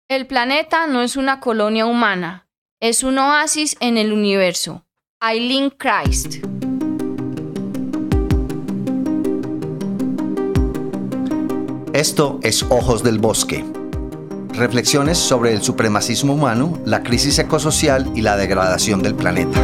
El planeta no es una colonia humana, es un oasis en el universo. Eileen Christ. Esto es Ojos del Bosque. Reflexiones sobre el supremacismo humano, la crisis ecosocial y la degradación del planeta.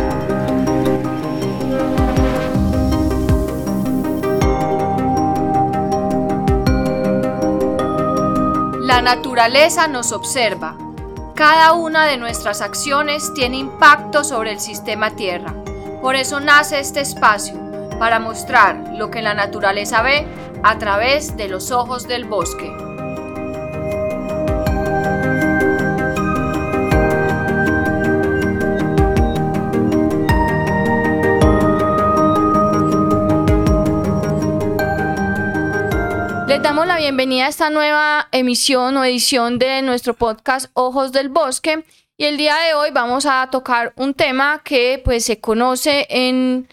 La naturaleza nos observa. Cada una de nuestras acciones tiene impacto sobre el sistema Tierra. Por eso nace este espacio, para mostrar lo que la naturaleza ve a través de los ojos del bosque. Les damos la bienvenida a esta nueva emisión o edición de nuestro podcast Ojos del Bosque, y el día de hoy vamos a tocar un tema que pues se conoce en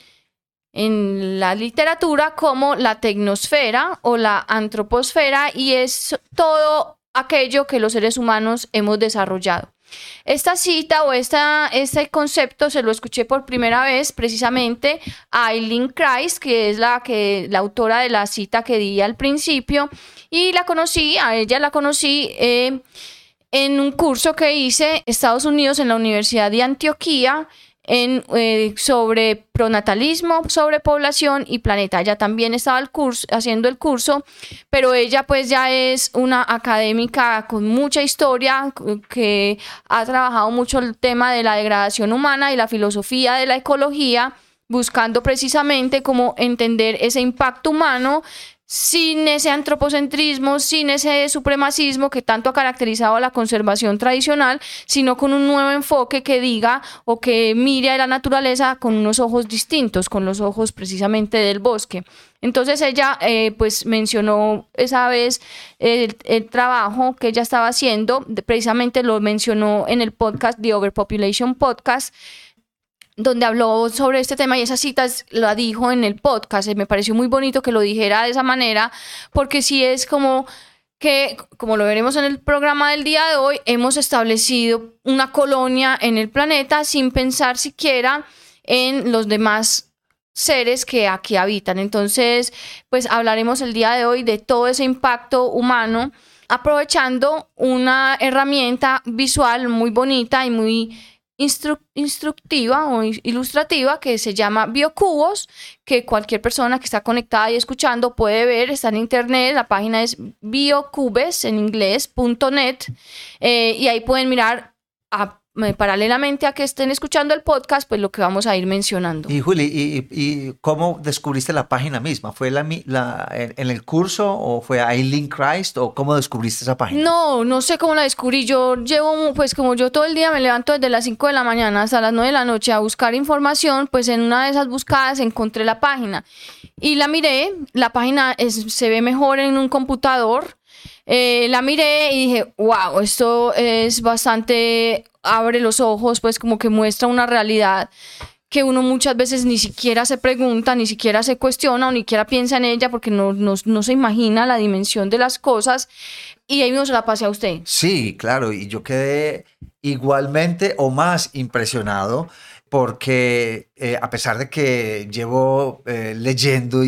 la literatura como la tecnosfera o la antroposfera, y es todo aquello que los seres humanos hemos desarrollado. Esta cita o este concepto se lo escuché por primera vez precisamente a Eileen Christ, que es la autora de la cita que di al principio, y a ella la conocí en un curso que hice en Estados Unidos en la Universidad de Antioquia sobre pronatalismo, sobrepoblación y planeta. Ella también estaba haciendo el curso, pero ella pues ya es una académica con mucha historia, que ha trabajado mucho el tema de la degradación humana y la filosofía de la ecología, buscando precisamente cómo entender ese impacto humano sin ese antropocentrismo, sin ese supremacismo que tanto ha caracterizado a la conservación tradicional, sino con un nuevo enfoque que diga o que mire a la naturaleza con unos ojos distintos, con los ojos precisamente del bosque. Entonces ella pues mencionó esa vez el trabajo que ella estaba haciendo, precisamente lo mencionó en el podcast, The Overpopulation Podcast, donde habló sobre este tema, y esas citas la dijo en el podcast. Me pareció muy bonito que lo dijera de esa manera, porque sí es como que, como lo veremos en el programa del día de hoy, hemos establecido una colonia en el planeta sin pensar siquiera en los demás seres que aquí habitan. Entonces, pues hablaremos el día de hoy de todo ese impacto humano, aprovechando una herramienta visual muy bonita y muy instructiva o ilustrativa que se llama Biocubos, que cualquier persona que está conectada y escuchando puede ver. Está en internet, la página es biocubes en inglés.net, y ahí pueden mirar paralelamente a que estén escuchando el podcast, pues lo que vamos a ir mencionando. Y Juli, ¿y cómo descubriste la página misma? ¿Fue en el curso o fue Eileen Christ, o cómo descubriste esa página? No sé cómo la descubrí. Yo llevo, pues como yo todo el día me levanto desde las 5 de la mañana hasta las 9 de la noche a buscar información, pues en una de esas buscadas encontré la página y la miré. La página se ve mejor en un computador. La miré y dije, wow, esto es bastante, abre los ojos, pues como que muestra una realidad que uno muchas veces ni siquiera se pregunta, ni siquiera se cuestiona o ni siquiera piensa en ella, porque no se imagina la dimensión de las cosas. Y ahí mismo se la pasé a usted. Sí, claro, y yo quedé igualmente o más impresionado, porque a pesar de que llevo leyendo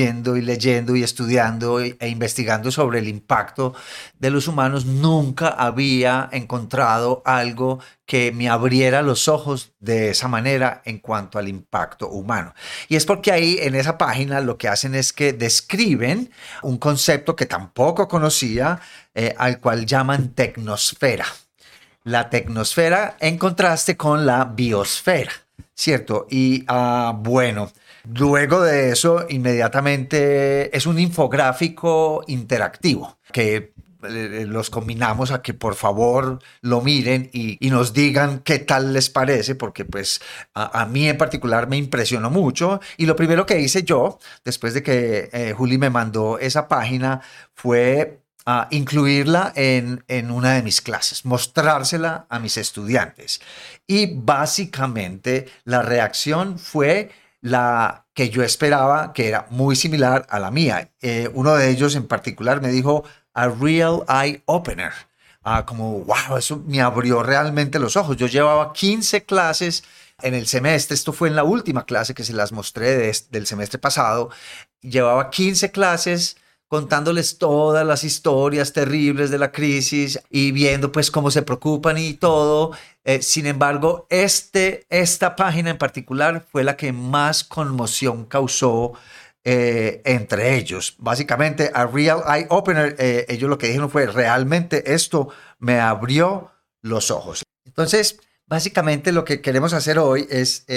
y estudiando e investigando sobre el impacto de los humanos, nunca había encontrado algo que me abriera los ojos de esa manera en cuanto al impacto humano. Y es porque ahí en esa página lo que hacen es que describen un concepto que tampoco conocía, al cual llaman tecnosfera. La tecnosfera en contraste con la biosfera, ¿cierto? Y bueno, luego de eso inmediatamente es un infográfico interactivo que los combinamos a que por favor lo miren y nos digan qué tal les parece, porque pues a mí en particular me impresionó mucho. Y lo primero que hice yo, después de que Juli me mandó esa página, fue incluirla en una de mis clases, mostrársela a mis estudiantes. Y básicamente la reacción fue la que yo esperaba, que era muy similar a la mía. Uno de ellos en particular me dijo, a real eye opener. como, wow, eso me abrió realmente los ojos. Yo llevaba 15 clases en el semestre, esto fue en la última clase que se las mostré del semestre pasado, llevaba 15 clases contándoles todas las historias terribles de la crisis y viendo pues cómo se preocupan y todo. Sin embargo, esta página en particular fue la que más conmoción causó entre ellos. Básicamente, a Real Eye Opener, ellos lo que dijeron fue, realmente esto me abrió los ojos. Entonces, básicamente lo que queremos hacer hoy es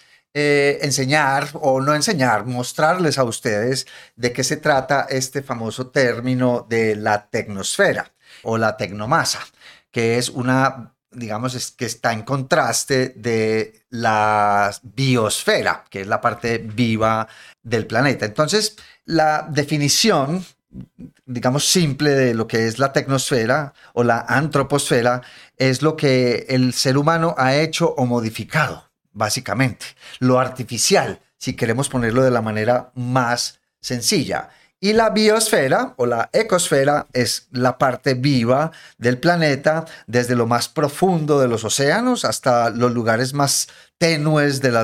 enseñar o no enseñar, mostrarles a ustedes de qué se trata este famoso término de la tecnosfera o la tecnomasa, que es una, digamos, que está en contraste de la biosfera, que es la parte viva del planeta. Entonces, la definición, digamos, simple de lo que es la tecnosfera o la antroposfera es lo que el ser humano ha hecho o modificado, básicamente. Lo artificial, si queremos ponerlo de la manera más sencilla. Y la biosfera o la ecosfera es la parte viva del planeta, desde lo más profundo de los océanos hasta los lugares más tenues de la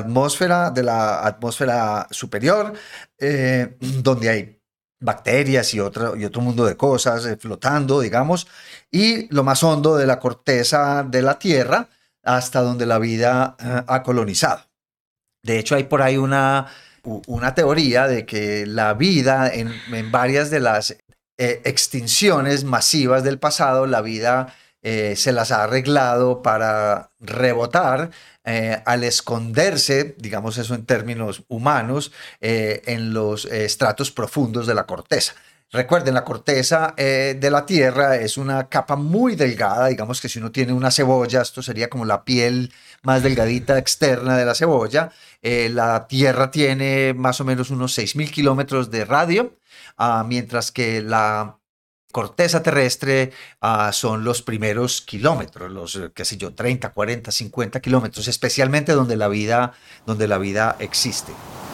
atmósfera superior, donde hay bacterias y otro mundo de cosas flotando, digamos, y lo más hondo de la corteza de la Tierra hasta donde la vida ha colonizado. De hecho, hay por ahí una teoría de que la vida en varias de las extinciones masivas del pasado, la vida se las ha arreglado para rebotar al esconderse, digamos eso en términos humanos, en los estratos profundos de la corteza. Recuerden, la corteza de la Tierra es una capa muy delgada, digamos que si uno tiene una cebolla, esto sería como la piel más delgadita externa de la cebolla. La Tierra tiene más o menos unos 6.000 kilómetros de radio, mientras que la corteza terrestre son los primeros kilómetros, los, qué sé yo, 30, 40, 50 kilómetros, especialmente donde la vida existe.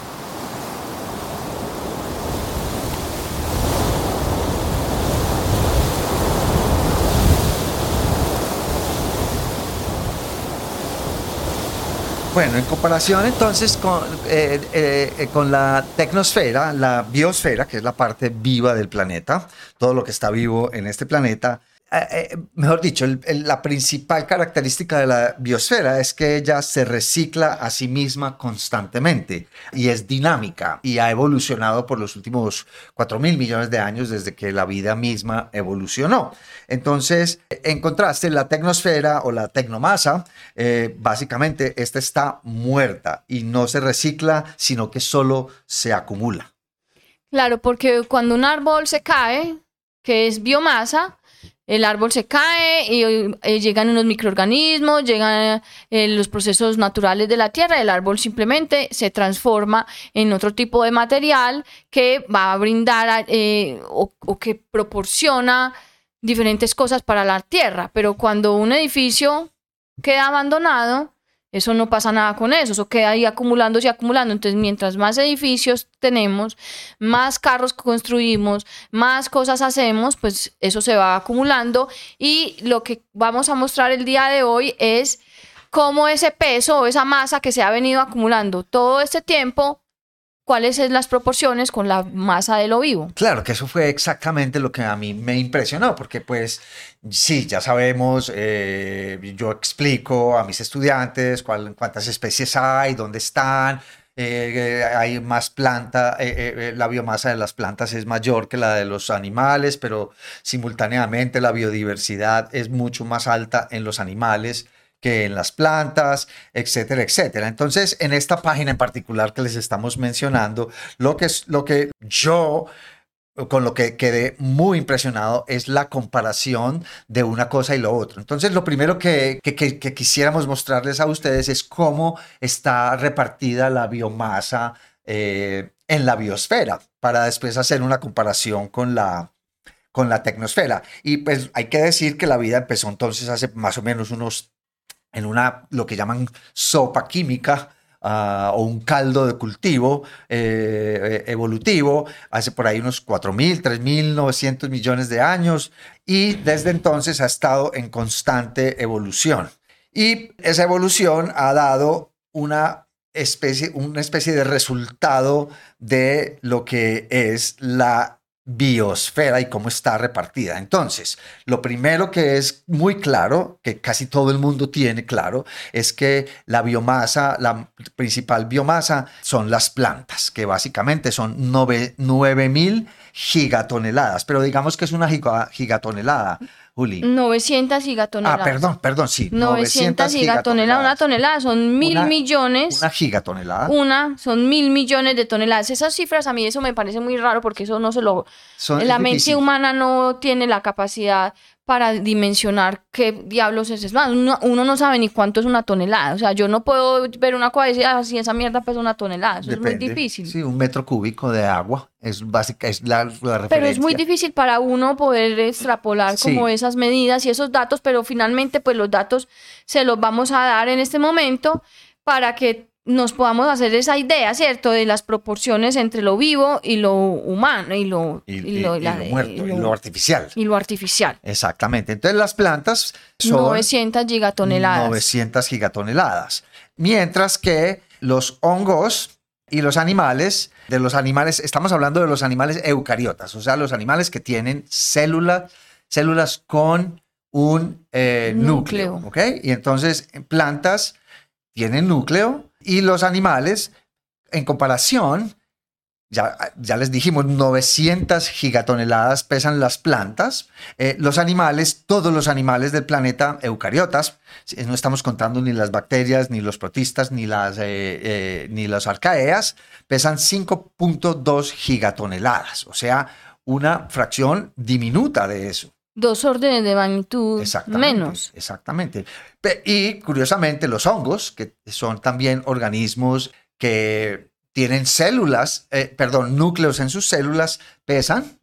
Bueno, en comparación entonces con la tecnosfera, la biosfera, que es la parte viva del planeta, todo lo que está vivo en este planeta, mejor dicho, la principal característica de la biosfera es que ella se recicla a sí misma constantemente y es dinámica y ha evolucionado por los últimos 4.000 millones de años desde que la vida misma evolucionó. Entonces, en contraste, la tecnosfera o la tecnomasa, básicamente esta está muerta y no se recicla, sino que solo se acumula. Claro, porque cuando un árbol se cae, que es biomasa, el árbol se cae y llegan unos microorganismos, llegan los procesos naturales de la tierra, el árbol simplemente se transforma en otro tipo de material que va a brindar o que proporciona diferentes cosas para la tierra. Pero cuando un edificio queda abandonado, eso no pasa nada con eso queda ahí acumulándose y acumulando. Entonces, mientras más edificios tenemos, más carros construimos, más cosas hacemos, pues eso se va acumulando. Y lo que vamos a mostrar el día de hoy es cómo ese peso o esa masa que se ha venido acumulando todo este tiempo, cuáles son las proporciones con la masa de lo vivo. Claro, que eso fue exactamente lo que a mí me impresionó, porque pues sí, ya sabemos, yo explico a mis estudiantes cuántas especies hay, dónde están, hay más planta, la biomasa de las plantas es mayor que la de los animales, pero simultáneamente la biodiversidad es mucho más alta en los animales que en las plantas, etcétera, etcétera. Entonces, en esta página en particular que les estamos mencionando, lo que yo con lo que quedé muy impresionado es la comparación de una cosa y lo otro. Entonces, lo primero que quisiéramos mostrarles a ustedes es cómo está repartida la biomasa en la biosfera, para después hacer una comparación con la tecnosfera. Y pues hay que decir que la vida empezó entonces hace más o menos lo que llaman sopa química, o un caldo de cultivo evolutivo hace por ahí unos 4.000, 3.900 millones de años y desde entonces ha estado en constante evolución. Y esa evolución ha dado una especie de resultado de lo que es la biosfera y cómo está repartida. Entonces, lo primero que es muy claro, que casi todo el mundo tiene claro, es que la principal biomasa son las plantas, que básicamente son 9.000 gigatoneladas, pero digamos que es una gigatonelada, Juli. 900 gigatoneladas. Perdón, sí. 900 gigatoneladas. Una tonelada son 1.000 millones. Una gigatonelada. Son 1.000 millones de toneladas. Esas cifras a mí eso me parece muy raro porque eso no se lo... La mente humana no tiene la capacidad para dimensionar qué diablos es más. Uno no sabe ni cuánto es una tonelada. O sea, yo no puedo ver una cosa y decir, si esa mierda pesa una tonelada. Eso Depende. Es muy difícil. Sí, 1 metro cúbico de agua es básica, es la referencia. Pero es muy difícil para uno poder extrapolar como esas medidas y esos datos, pero finalmente pues los datos se los vamos a dar en este momento para que nos podamos hacer esa idea, ¿cierto? De las proporciones entre lo vivo y lo humano y lo muerto, y lo artificial. Y lo artificial. Exactamente. Entonces las plantas son 900 gigatoneladas. 900 gigatoneladas. Mientras que los hongos y los animales, estamos hablando de los animales eucariotas, o sea, los animales que tienen células con un núcleo. ¿Ok? Y entonces plantas tienen núcleo. Y los animales, en comparación, ya les dijimos, 900 gigatoneladas pesan las plantas. Los animales, todos los animales del planeta eucariotas, no estamos contando ni las bacterias, ni los protistas, ni las arcaeas, pesan 5.2 gigatoneladas, o sea, una fracción diminuta de eso. 2 órdenes de magnitud menos. Exactamente. Y curiosamente los hongos, que son también organismos que tienen núcleos en sus células, pesan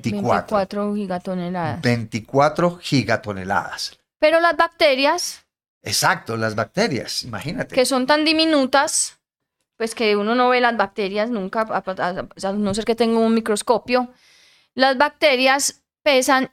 24 gigatoneladas. 24 gigatoneladas. Pero las bacterias... Exacto, las bacterias, imagínate. Que son tan diminutas, pues que uno no ve las bacterias nunca, a no ser que tenga un microscopio. Las bacterias pesan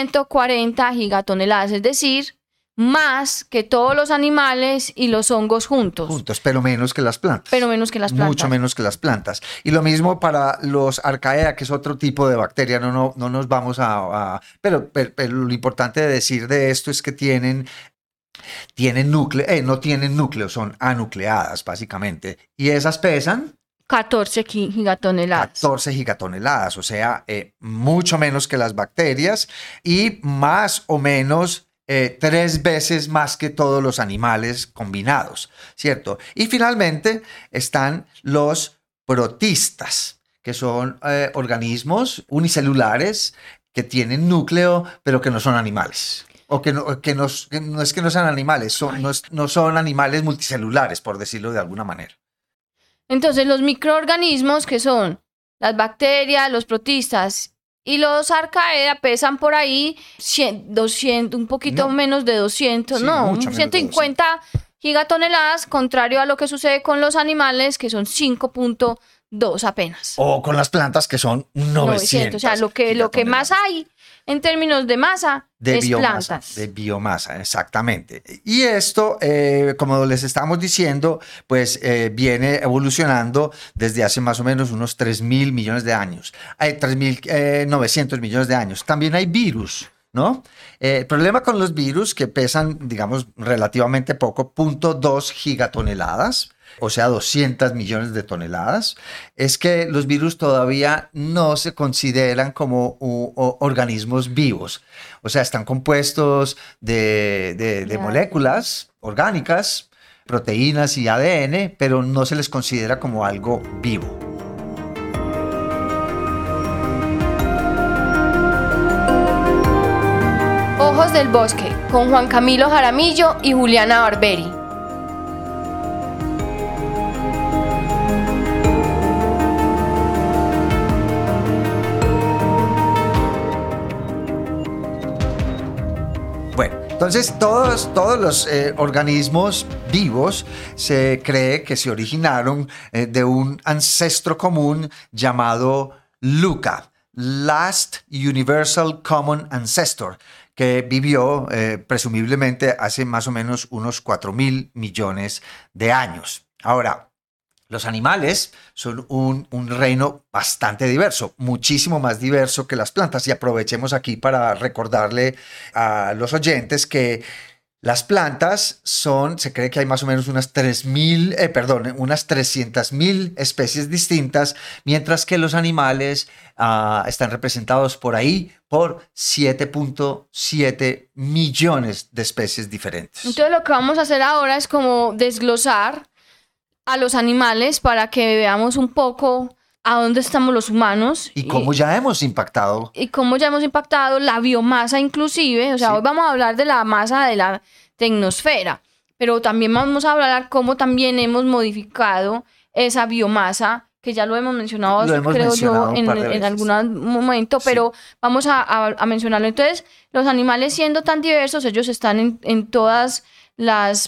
140 gigatoneladas, es decir, más que todos los animales y los hongos juntos. Pero menos que las plantas. Mucho menos que las plantas. Y lo mismo para los arcaea, que es otro tipo de bacteria. No nos vamos pero lo importante de decir de esto es que tienen núcleo, no tienen núcleo, son anucleadas básicamente. Y esas pesan 14 gigatoneladas. 14 gigatoneladas, o sea, mucho menos que las bacterias y más o menos 3 veces más que todos los animales combinados, ¿cierto? Y finalmente están los protistas, que son organismos unicelulares que tienen núcleo, pero que no son animales. O que no es que no sean animales, no son animales multicelulares, por decirlo de alguna manera. Entonces, los microorganismos, que son las bacterias, los protistas y los arcaea, pesan por ahí 200, un poquito menos de 200, 150 gigatoneladas, contrario a lo que sucede con los animales, que son 5.2 apenas. O con las plantas, que son 900. O sea, lo que más hay en términos de masa es plantas. De biomasa, exactamente. Y esto, como les estamos diciendo, pues viene evolucionando desde hace más o menos unos 3.000 millones de años. Hay 3.900 millones de años. También hay virus, ¿no? El problema con los virus, que pesan, digamos, relativamente poco, 0.2 gigatoneladas, o sea, 200 millones de toneladas, es que los virus todavía no se consideran como organismos vivos. O sea, están compuestos de moléculas orgánicas, proteínas y ADN, pero no se les considera como algo vivo. Ojos del Bosque, con Juan Camilo Jaramillo y Juliana Barberi. Entonces, todos los organismos vivos se cree que se originaron de un ancestro común llamado LUCA, Last Universal Common Ancestor, que vivió presumiblemente hace más o menos unos 4.000 millones de años. Ahora, los animales son un reino bastante diverso, muchísimo más diverso que las plantas. Y aprovechemos aquí para recordarle a los oyentes que las plantas se cree que hay más o menos unas 300.000 especies distintas, mientras que los animales están representados por ahí por 7.7 millones de especies diferentes. Entonces lo que vamos a hacer ahora es como desglosar a los animales para que veamos un poco a dónde estamos los humanos. Y cómo ya hemos impactado. Y cómo ya hemos impactado la biomasa inclusive. O sea, Sí. hoy vamos a hablar de la masa de la tecnosfera, pero también vamos a hablar cómo también hemos modificado esa biomasa, que ya lo hemos mencionado, creo yo, en algún momento, Sí. pero vamos a mencionarlo. Entonces, los animales siendo tan diversos, ellos están en todas las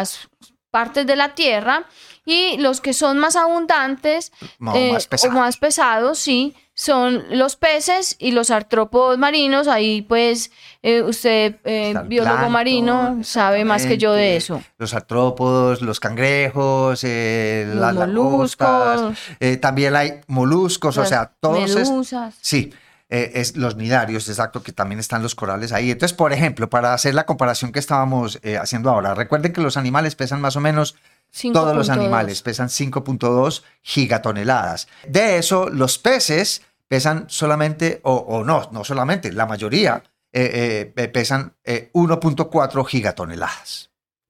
partes de la Tierra, y los que son más abundantes Más pesados. o más pesados, sí, son los peces y los artrópodos marinos. Ahí pues usted, Está el biólogo plancton, marino, sabe más que yo de eso. Los artrópodos, los cangrejos, Los las langostas, moluscos, también hay moluscos, o sea, todos medusas. sí, los nidarios, exacto, que también están los corales ahí. Entonces, por ejemplo, para hacer la comparación que estábamos haciendo ahora, recuerden que los animales pesan más o menos, todos los 5.2. animales pesan 5.2 gigatoneladas. De eso, los peces pesan solamente, no solamente, la mayoría pesan 1.4 gigatoneladas.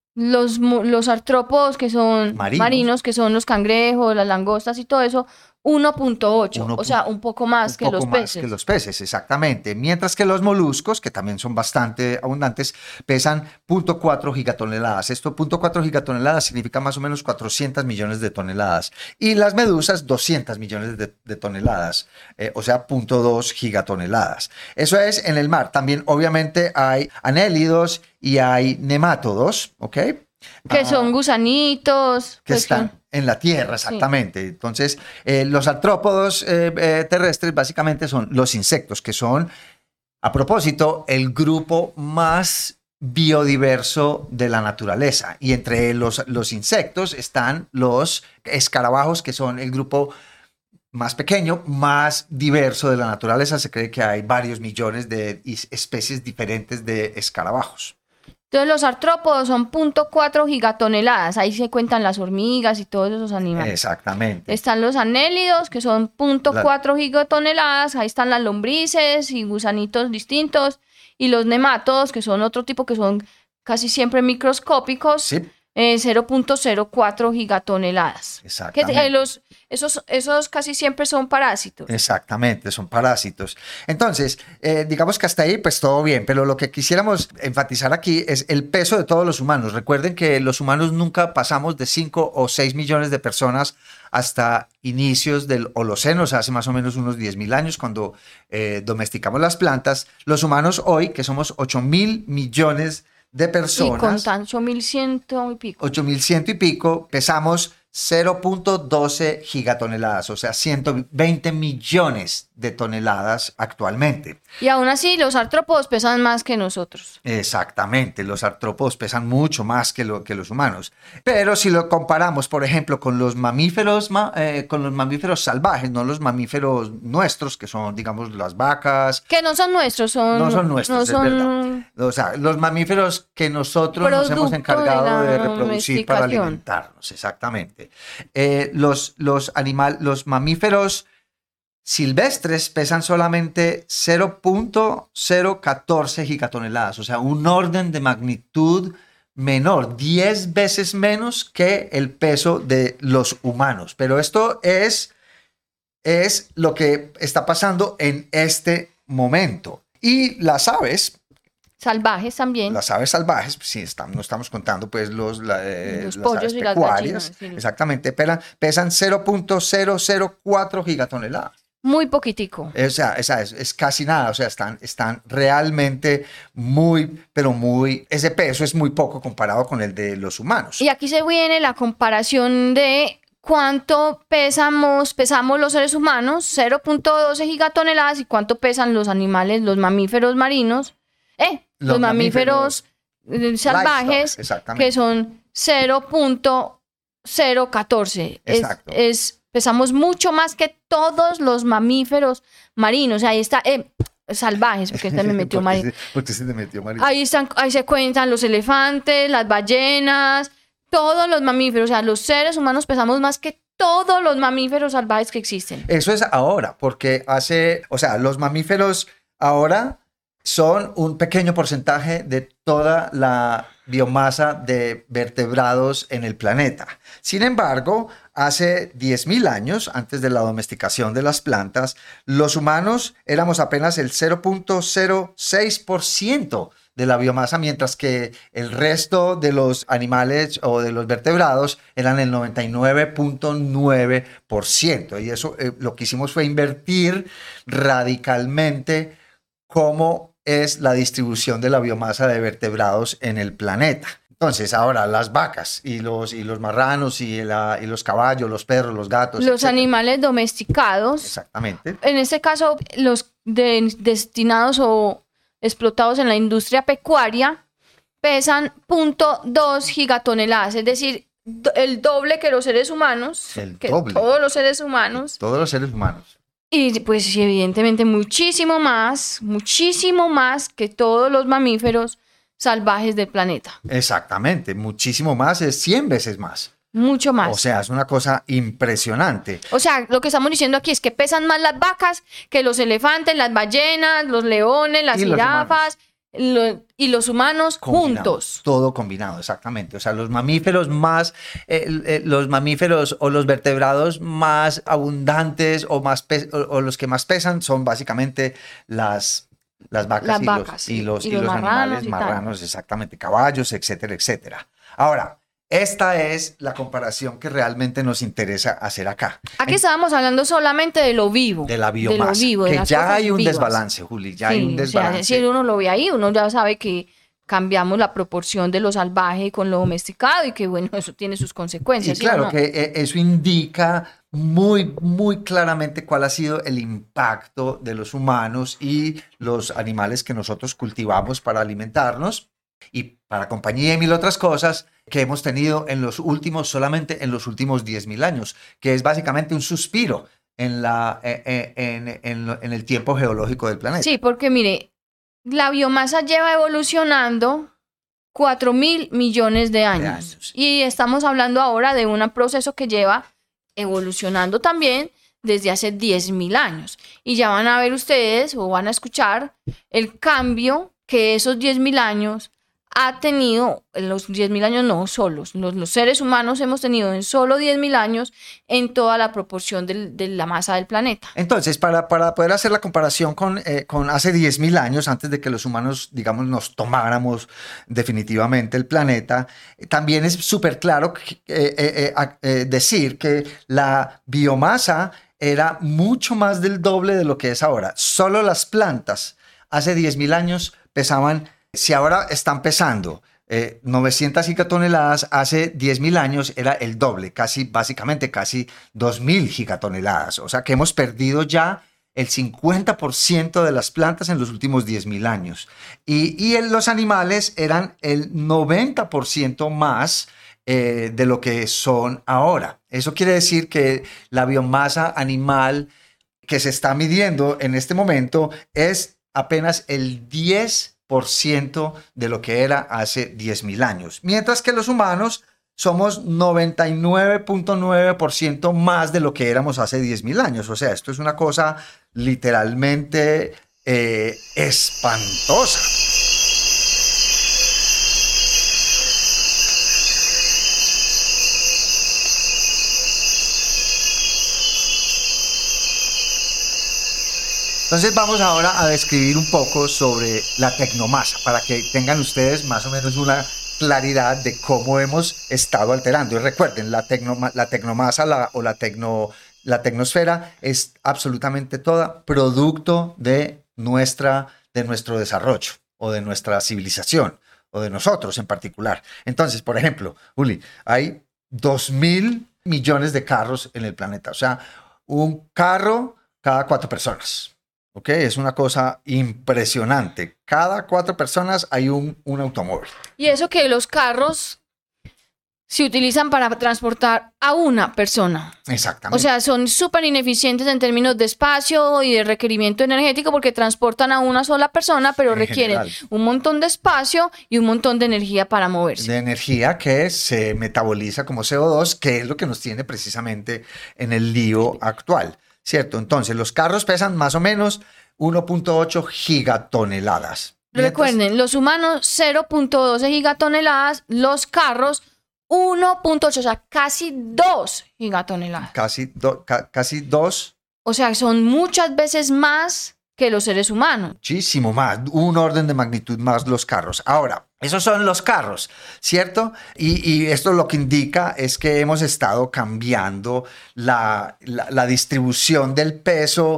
Los artrópodos que son marinos, que son los cangrejos, las langostas y todo eso, 1.8, o sea, un poco más que los peces. Que los peces, exactamente. Mientras que los moluscos, que también son bastante abundantes, pesan 0.4 gigatoneladas. Esto, 0.4 gigatoneladas, significa más o menos 400 millones de toneladas. Y las medusas, 200 millones de toneladas, o sea, 0.2 gigatoneladas. Eso es en el mar. También, obviamente, hay anélidos y hay nemátodos, ¿ok? Que son gusanitos. Que pues, están en la tierra, exactamente. Sí. Entonces, los artrópodos terrestres básicamente son los insectos, que son, a propósito, el grupo más biodiverso de la naturaleza. Y entre los insectos están los escarabajos, que son el grupo más pequeño, más diverso de la naturaleza. Se cree que hay varios millones de especies diferentes de escarabajos. Entonces los artrópodos son 0.4 gigatoneladas, ahí se cuentan las hormigas y todos esos animales. Exactamente. Están los anélidos, que son 0.4 gigatoneladas, ahí están las lombrices y gusanitos distintos, y los nemátodos, que son otro tipo, que son casi siempre microscópicos, Sí. 0.04 gigatoneladas. Exactamente. Esos casi siempre son parásitos. Exactamente, son parásitos. Entonces, digamos que hasta ahí pues todo bien, pero lo que quisiéramos enfatizar aquí es el peso de todos los humanos. Recuerden que los humanos nunca pasamos de 5 o 6 millones de personas hasta inicios del Holoceno, o sea, hace más o menos unos 10.000 años, cuando domesticamos las plantas. Los humanos hoy, que somos 8.000 millones de personas. Y con tan 8.100 y pico. 8.100 y pico, pesamos 0.12 gigatoneladas, o sea, 120 millones de toneladas actualmente. Y aún así, los artrópodos pesan más que nosotros. Exactamente, los artrópodos pesan mucho más que los humanos. Pero si lo comparamos, por ejemplo, con los mamíferos salvajes, no los mamíferos nuestros, que son, digamos, las vacas. Que no son nuestros, No son nuestros, no es verdad. O sea, los mamíferos que nosotros nos hemos encargado de reproducir para alimentarnos, exactamente. Los mamíferos silvestres pesan solamente 0.014 gigatoneladas, o sea, un orden de magnitud menor, 10 veces menos que el peso de los humanos. Pero esto es lo que está pasando en este momento. Y las aves salvajes también. Las aves salvajes, sí, no estamos contando pues los pollos y las pecuarias, gallinas, sí. Exactamente, pesan 0.004 gigatoneladas. Muy poquitico. O sea, es casi nada, o sea, están realmente pero muy, ese peso es muy poco comparado con el de los humanos. Y aquí se viene la comparación de cuánto pesamos los seres humanos, 0.12 gigatoneladas, y cuánto pesan los animales, los mamíferos marinos, los mamíferos salvajes, que son 0.014. Exacto. Pesamos mucho más que todos los mamíferos marinos. Ahí está, salvajes, porque este me metió marino. Porque se te metió marino. Ahí se cuentan los elefantes, las ballenas, todos los mamíferos. O sea, los seres humanos pesamos más que todos los mamíferos salvajes que existen. Eso es ahora, porque los mamíferos ahora son un pequeño porcentaje de toda la biomasa de vertebrados en el planeta. Sin embargo, hace 10.000 años, antes de la domesticación de las plantas, los humanos éramos apenas el 0.06% de la biomasa, mientras que el resto de los animales o de los vertebrados eran el 99.9%. Y eso lo que hicimos fue invertir radicalmente cómo es la distribución de la biomasa de vertebrados en el planeta. Entonces, ahora las vacas y los marranos y los caballos, los perros, los gatos, los etcétera. Animales domesticados. Exactamente. En este caso, los destinados o explotados en la industria pecuaria pesan 0.2 gigatoneladas, es decir, el doble que los seres humanos, todos los seres humanos. Todos los seres humanos. Y pues evidentemente muchísimo más que todos los mamíferos salvajes del planeta. Exactamente, muchísimo más, es 100 veces más. Mucho más. O sea, es una cosa impresionante. O sea, lo que estamos diciendo aquí es que pesan más las vacas que los elefantes, las ballenas, los leones, las jirafas y los humanos juntos. Todo combinado, exactamente. O sea, los mamíferos o los vertebrados más abundantes o los que más pesan son básicamente las vacas y los animales marranos, exactamente, caballos, etcétera, etcétera. Ahora, esta es la comparación que realmente nos interesa hacer acá. Aquí estábamos hablando solamente de lo vivo. De la biomasa. De lo vivo, que ya hay un vivas. Desbalance, Juli, ya hay un desbalance. O sea, si uno lo ve ahí, uno ya sabe que cambiamos la proporción de lo salvaje con lo domesticado y que, bueno, eso tiene sus consecuencias. Y claro, ¿sí o no? que eso indica muy, muy claramente cuál ha sido el impacto de los humanos y los animales que nosotros cultivamos para alimentarnos y para compañía y mil otras cosas que hemos tenido solamente en los últimos 10.000 años, que es básicamente un suspiro en el tiempo geológico del planeta. Sí, porque mire, la biomasa lleva evolucionando 4.000 millones de años. Y estamos hablando ahora de un proceso que lleva evolucionando también desde hace 10.000 años. Y ya van a ver ustedes o van a escuchar el cambio que esos 10.000 años ha tenido, los 10.000 años no solos, los seres humanos hemos tenido en solo 10.000 años en toda la proporción de la masa del planeta. Entonces, para poder hacer la comparación con hace 10.000 años, antes de que los humanos, digamos, nos tomáramos definitivamente el planeta, también es súper claro decir que la biomasa era mucho más del doble de lo que es ahora. Solo las plantas hace 10.000 años pesaban. Si ahora están pesando 900 gigatoneladas, hace 10.000 años era el doble, básicamente casi 2.000 gigatoneladas. O sea que hemos perdido ya el 50% de las plantas en los últimos 10.000 años. Y los animales eran el 90% más de lo que son ahora. Eso quiere decir que la biomasa animal que se está midiendo en este momento es apenas el 10% de lo que era hace 10.000 años. Mientras que los humanos somos 99.9% más de lo que éramos hace 10.000 años. O sea, esto es una cosa literalmente espantosa. Entonces vamos ahora a describir un poco sobre la tecnomasa para que tengan ustedes más o menos una claridad de cómo hemos estado alterando. Y recuerden, la tecnomasa o la la tecnosfera es absolutamente toda producto de nuestro desarrollo o de nuestra civilización o de nosotros en particular. Entonces, por ejemplo, Uli, hay 2.000 millones de carros en el planeta. O sea, un carro cada 4 personas. ¿Ok? Es una cosa impresionante. Cada 4 personas hay un automóvil. Y eso que los carros se utilizan para transportar a una persona. Exactamente. O sea, son súper ineficientes en términos de espacio y de requerimiento energético porque transportan a una sola persona, pero En requieren general. un montón de espacio y un montón de energía para moverse. De energía que se metaboliza como CO2, que es lo que nos tiene precisamente en el lío actual, ¿cierto? Entonces, los carros pesan más o menos 1.8 gigatoneladas. Recuerden, los humanos 0.12 gigatoneladas, los carros 1.8, o sea, casi 2 gigatoneladas. Casi 2. O sea, son muchas veces más que los seres humanos. Muchísimo más, un orden de magnitud más los carros. Ahora, esos son los carros, ¿cierto? Y esto lo que indica es que hemos estado cambiando la distribución del peso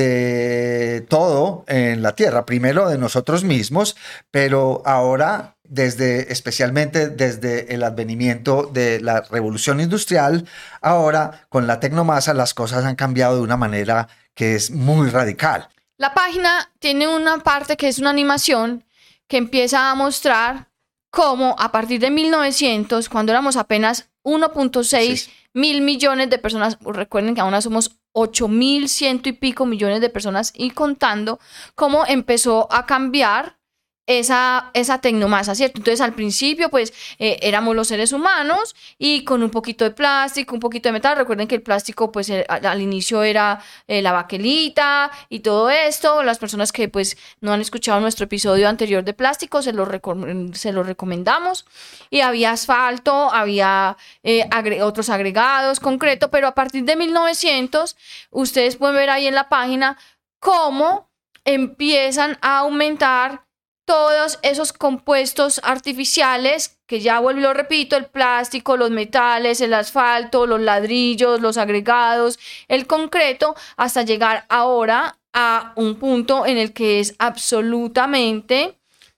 de todo en la Tierra. Primero de nosotros mismos, pero ahora, especialmente desde el advenimiento de la revolución industrial, ahora con la tecnomasa las cosas han cambiado de una manera que es muy radical. La página tiene una parte que es una animación que empieza a mostrar cómo a partir de 1900, cuando éramos apenas 1.6 mil millones de personas, recuerden que ahora somos 8.100 y pico millones de personas y contando, cómo empezó a cambiar esa tecnomasa, ¿cierto? Entonces al principio pues éramos los seres humanos y con un poquito de plástico, un poquito de metal. Recuerden que el plástico pues al inicio era la baquelita y todo esto. Las personas que pues no han escuchado nuestro episodio anterior de plástico se lo recomendamos. Y había asfalto, había otros agregados, concreto, pero a partir de 1900 ustedes pueden ver ahí en la página cómo empiezan a aumentar todos esos compuestos artificiales, que ya vuelvo y lo repito, el plástico, los metales, el asfalto, los ladrillos, los agregados, el concreto, hasta llegar ahora a un punto en el que es absolutamente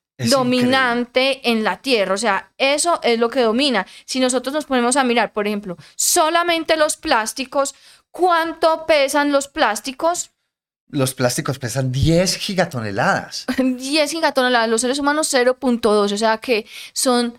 dominante increíble en la Tierra. O sea, eso es lo que domina. Si nosotros nos ponemos a mirar, por ejemplo, solamente los plásticos, ¿cuánto pesan los plásticos? Los plásticos pesan 10 gigatoneladas. 10 gigatoneladas, los seres humanos 0.2, o sea que son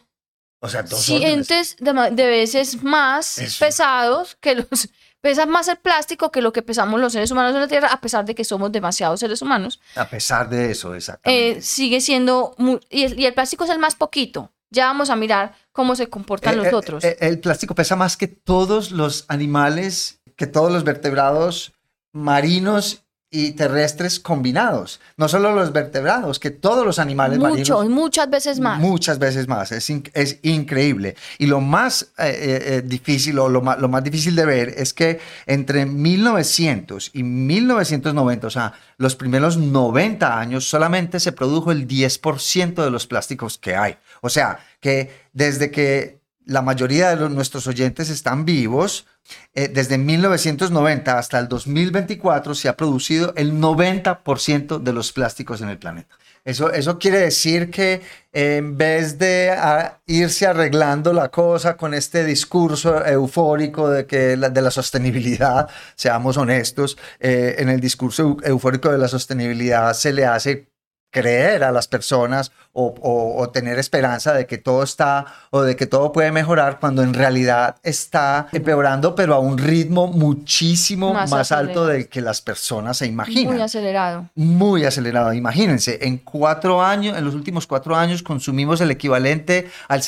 cientos de veces más pesados que los... Pesa más el plástico que lo que pesamos los seres humanos en la Tierra, a pesar de que somos demasiados seres humanos. A pesar de eso, exactamente. Sigue siendo... y el plástico es el más poquito. Ya vamos a mirar cómo se comportan los otros. El plástico pesa más que todos los animales, que todos los vertebrados marinos y terrestres combinados. No solo los vertebrados, que todos los animales marinos. Muchas veces más. Muchas veces más. Es increíble. Y lo más difícil o lo más difícil de ver es que entre 1900 y 1990, o sea, los primeros 90 años, solamente se produjo el 10% de los plásticos que hay. O sea, que desde que la mayoría de nuestros oyentes están vivos, desde 1990 hasta el 2024 se ha producido el 90% de los plásticos en el planeta. Eso quiere decir que en vez de irse arreglando la cosa con este discurso eufórico de la sostenibilidad, seamos honestos, en el discurso eufórico de la sostenibilidad se le hace creer a las personas o tener esperanza de que todo está o de que todo puede mejorar cuando en realidad está empeorando, pero a un ritmo muchísimo más alto del que las personas se imaginan. Muy acelerado. Muy acelerado. Imagínense, en los últimos 4 años consumimos el equivalente al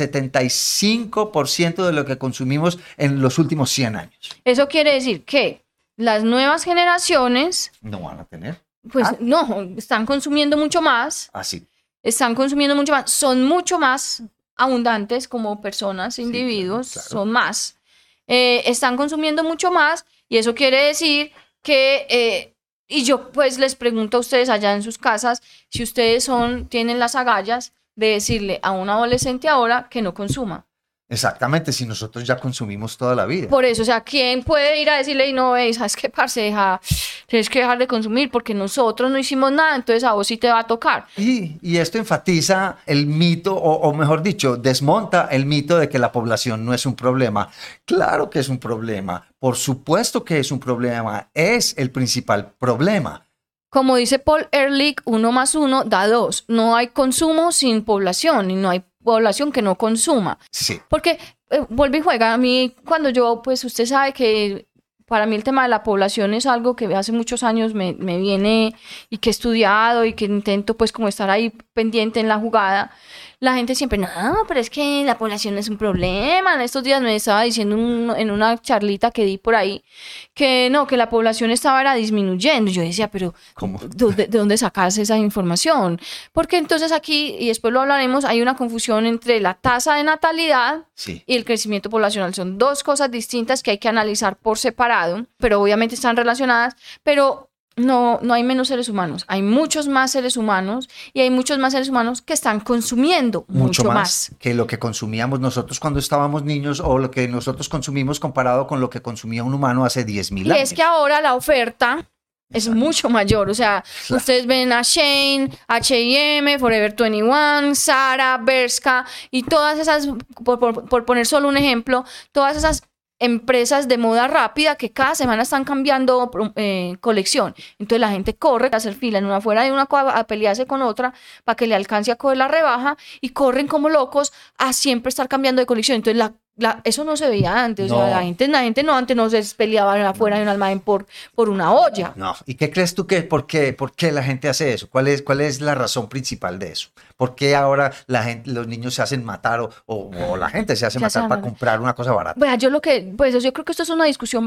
75% de lo que consumimos en los últimos 100 años. Eso quiere decir que las nuevas generaciones no van a tener. Pues no, están consumiendo mucho más. Sí. Están consumiendo mucho más. Son mucho más abundantes como personas, individuos. Sí, claro. Son más. Están consumiendo mucho más. Y eso quiere decir que... y yo pues les pregunto a ustedes allá en sus casas, si ustedes tienen las agallas de decirle a un adolescente ahora que no consuma. Exactamente, si nosotros ya consumimos toda la vida. Por eso, o sea, ¿quién puede ir a decirle, no, sabes qué, parce, tienes que dejar de consumir porque nosotros no hicimos nada, entonces a vos sí te va a tocar? Y esto enfatiza el mito, o mejor dicho, desmonta el mito de que la población no es un problema. Claro que es un problema, por supuesto que es un problema, es el principal problema. Como dice Paul Ehrlich, 1 más 1 da 2. No hay consumo sin población y no hay población que no consuma. Sí. Porque vuelve y juega. A mí, cuando yo, pues usted sabe que para mí el tema de la población es algo que hace muchos años me viene y que he estudiado y que intento pues como estar ahí pendiente en la jugada. La gente siempre, no, pero es que la población es un problema. En estos días me estaba diciendo en una charlita que di por ahí que no, que la población era disminuyendo. Yo decía, pero ¿cómo? ¿De dónde sacas esa información? Porque entonces aquí, y después lo hablaremos, hay una confusión entre la tasa de natalidad y el crecimiento poblacional. Son dos cosas distintas que hay que analizar por separado, pero obviamente están relacionadas, pero no hay menos seres humanos, hay muchos más seres humanos y hay muchos más seres humanos que están consumiendo mucho más que lo que consumíamos nosotros cuando estábamos niños o lo que nosotros consumimos comparado con lo que consumía un humano hace 10.000 años. Y es que ahora la oferta es mucho mayor, o sea, claro. Ustedes ven a Shein, H&M, Forever 21, Zara, Bershka y todas esas, por poner solo un ejemplo, todas esas empresas de moda rápida que cada semana están cambiando colección. Entonces la gente corre a hacer fila en una fuera de una a pelearse con otra para que le alcance a coger la rebaja y corren como locos a siempre estar cambiando de colección. Entonces eso no se veía antes. No. O sea, la gente antes no se peleaba afuera de un almacén por una olla. No. ¿Y qué crees tú por qué la gente hace eso? ¿Cuál es la razón principal de eso? ¿Por qué ahora los niños se hacen matar o la gente se hace matar para comprar una cosa barata? Bueno, yo creo que esto es una discusión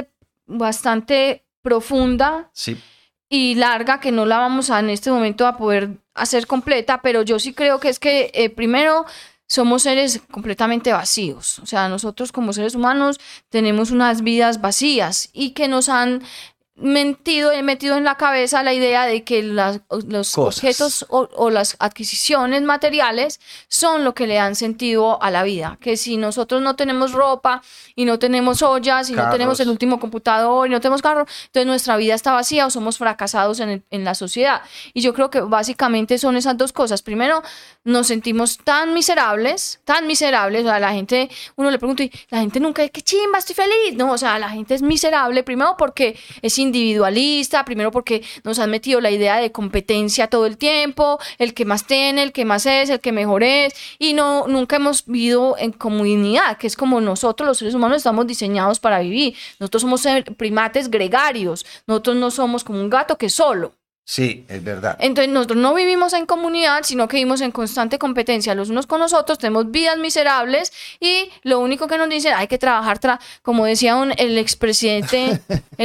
bastante profunda. Sí. Y larga, que no la vamos en este momento a poder hacer completa, pero yo sí creo que es que primero somos seres completamente vacíos. O sea, nosotros como seres humanos tenemos unas vidas vacías y que nos han metido en la cabeza la idea de que los objetos o las adquisiciones materiales son lo que le dan sentido a la vida, que si nosotros no tenemos ropa y no tenemos ollas y no tenemos el último computador y no tenemos carro, entonces nuestra vida está vacía o somos fracasados en la sociedad. Y yo creo que básicamente son esas dos cosas. Primero, nos sentimos tan miserables, o sea, la gente, uno le pregunta y la gente nunca dice, qué chimba, estoy feliz, no, o sea, la gente es miserable primero porque es individualista, primero porque nos han metido la idea de competencia todo el tiempo, el que más tiene, el que más es, el que mejor es, y nunca hemos vivido en comunidad, que es como nosotros los seres humanos estamos diseñados para vivir. Nosotros somos primates gregarios, nosotros no somos como un gato que solo. Sí, es verdad. Entonces nosotros no vivimos en comunidad, sino que vivimos en constante competencia los unos con los otros, tenemos vidas miserables y lo único que nos dicen, hay que trabajar, como decía el expresidente,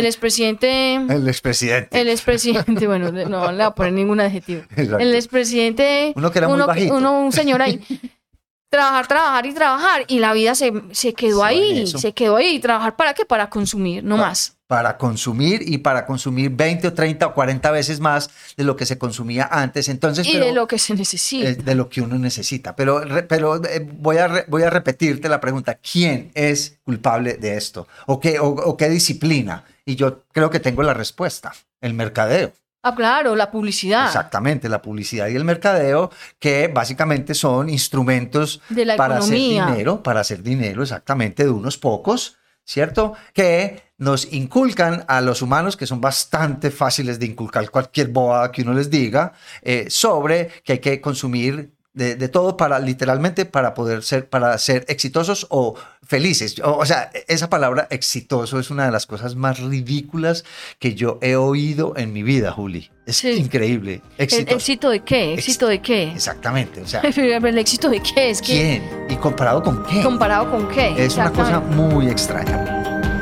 bueno, no le voy a poner ningún adjetivo. Exacto. El expresidente, uno que era muy bajito. Un señor ahí. Trabajar y la vida se quedó ahí, ¿Trabajar para qué? Para consumir, no más. Para consumir y para consumir 20 o 30 o 40 veces más de lo que se consumía antes. Entonces, de lo que se necesita. De lo que uno necesita. Pero voy a repetirte la pregunta. ¿Quién es culpable de esto? ¿O qué disciplina? Y yo creo que tengo la respuesta. El mercadeo. Ah, claro, la publicidad. Exactamente, la publicidad y el mercadeo, que básicamente son instrumentos de la economía. Para hacer dinero, exactamente, de unos pocos, ¿cierto? Que nos inculcan a los humanos, que son bastante fáciles de inculcar cualquier bobada que uno les diga, sobre que hay que consumir de todo literalmente para ser exitosos o felices. O sea, esa palabra exitoso es una de las cosas más ridículas que yo he oído en mi vida, Juli. Es increíble. Exitoso. ¿Éxito de qué? ¿Éxito de qué? Exactamente. O sea, ¿el éxito de qué? Es que... ¿Quién? ¿Y comparado con qué? ¿Comparado con qué? Es una cosa muy extraña.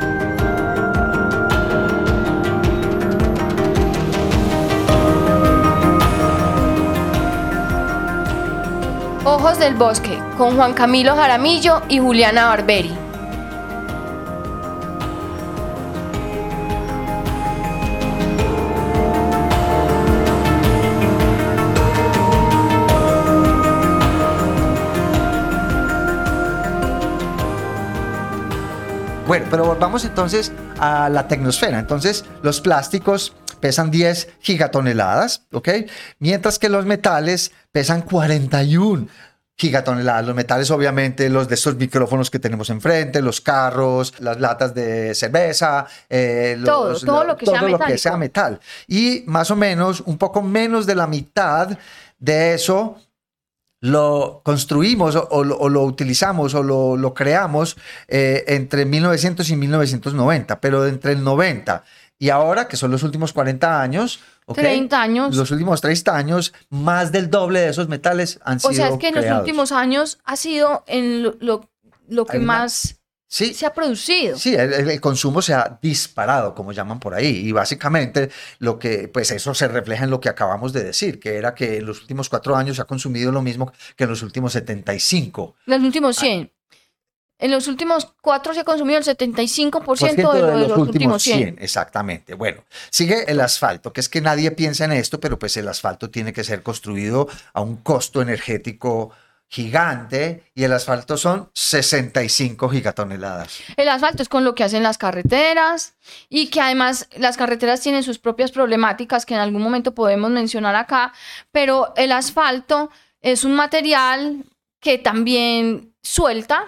Ojos del Bosque, con Juan Camilo Jaramillo y Juliana Barberi. Bueno, pero volvamos entonces a la tecnosfera. Entonces, los plásticos pesan 10 gigatoneladas, ¿ok? Mientras que los metales pesan 41 gigatoneladas. Los metales, obviamente, los de estos micrófonos que tenemos enfrente, los carros, las latas de cerveza, todo lo que sea metálico. Lo que sea metal. Y más o menos, un poco menos de la mitad de eso lo construimos o lo utilizamos o lo creamos entre 1900 y 1990, pero entre el 90 y ahora, que son los últimos 40 años, ¿okay? 30 años. Los últimos 30 años, más del doble de esos metales han sido O sea, es que en los creados. últimos años ha sido en lo que más Sí, se ha producido. sí, el consumo se ha disparado, como llaman por ahí, y básicamente lo que, pues eso se refleja en lo que acabamos de decir, que era que en los últimos 4 años se ha consumido lo mismo que en los últimos 75. Los últimos 100. En los últimos 4 se ha consumido el 75% de los últimos 100. Exactamente. Bueno, sigue el asfalto, que es que nadie piensa en esto, pero pues el asfalto tiene que ser construido a un costo energético gigante y el asfalto son 65 gigatoneladas. El asfalto es con lo que hacen las carreteras y que además las carreteras tienen sus propias problemáticas que en algún momento podemos mencionar acá, pero el asfalto es un material que también suelta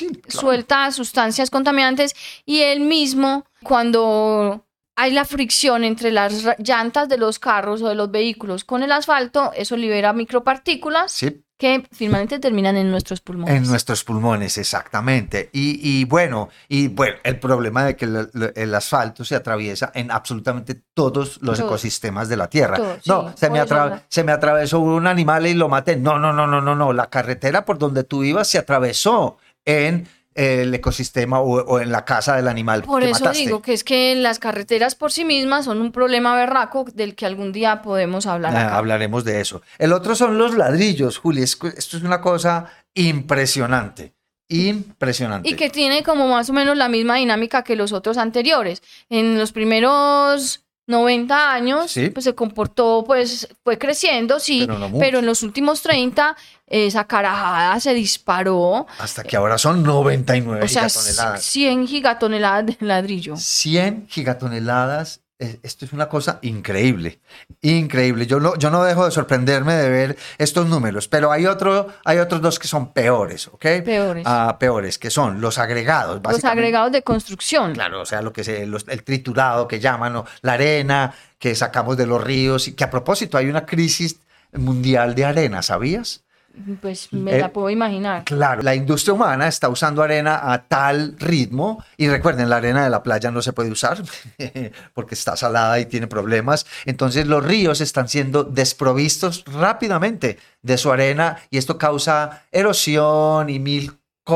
sustancias contaminantes y él mismo, cuando hay la fricción entre las llantas de los carros o de los vehículos con el asfalto, eso libera micropartículas que finalmente terminan en nuestros pulmones. En nuestros pulmones, exactamente. Y bueno, el problema de que el asfalto se atraviesa en absolutamente todos los ecosistemas de la Tierra. No, se me atravesó un animal y lo maté. No. La carretera por donde tú ibas se atravesó en el ecosistema o en la casa del animal. Por eso mataste. Digo que es que las carreteras por sí mismas son un problema berraco del que algún día podemos hablar acá. Hablaremos de eso. El otro son los ladrillos, Juli. Esto es una cosa impresionante. Impresionante. Y que tiene como más o menos la misma dinámica que los otros anteriores. En los primeros 90 años, pues se comportó, pues fue creciendo, sí, pero en los últimos 30 esa carajada se disparó. Hasta que ahora son 99 gigatoneladas. 100 gigatoneladas de ladrillo. 100 gigatoneladas. Esto es una cosa increíble, increíble. Yo no dejo de sorprenderme de ver estos números, pero hay otros dos que son peores, ¿ok? Peores, que son los agregados. Los agregados de construcción. Claro, o sea, el triturado que llaman, o la arena que sacamos de los ríos, y que a propósito hay una crisis mundial de arena, ¿sabías? Pues me la puedo imaginar. Claro, la industria humana está usando arena a tal ritmo, y recuerden, la arena de la playa no se puede usar porque está salada y tiene problemas. Entonces los ríos están siendo desprovistos rápidamente de su arena y esto causa erosión y mil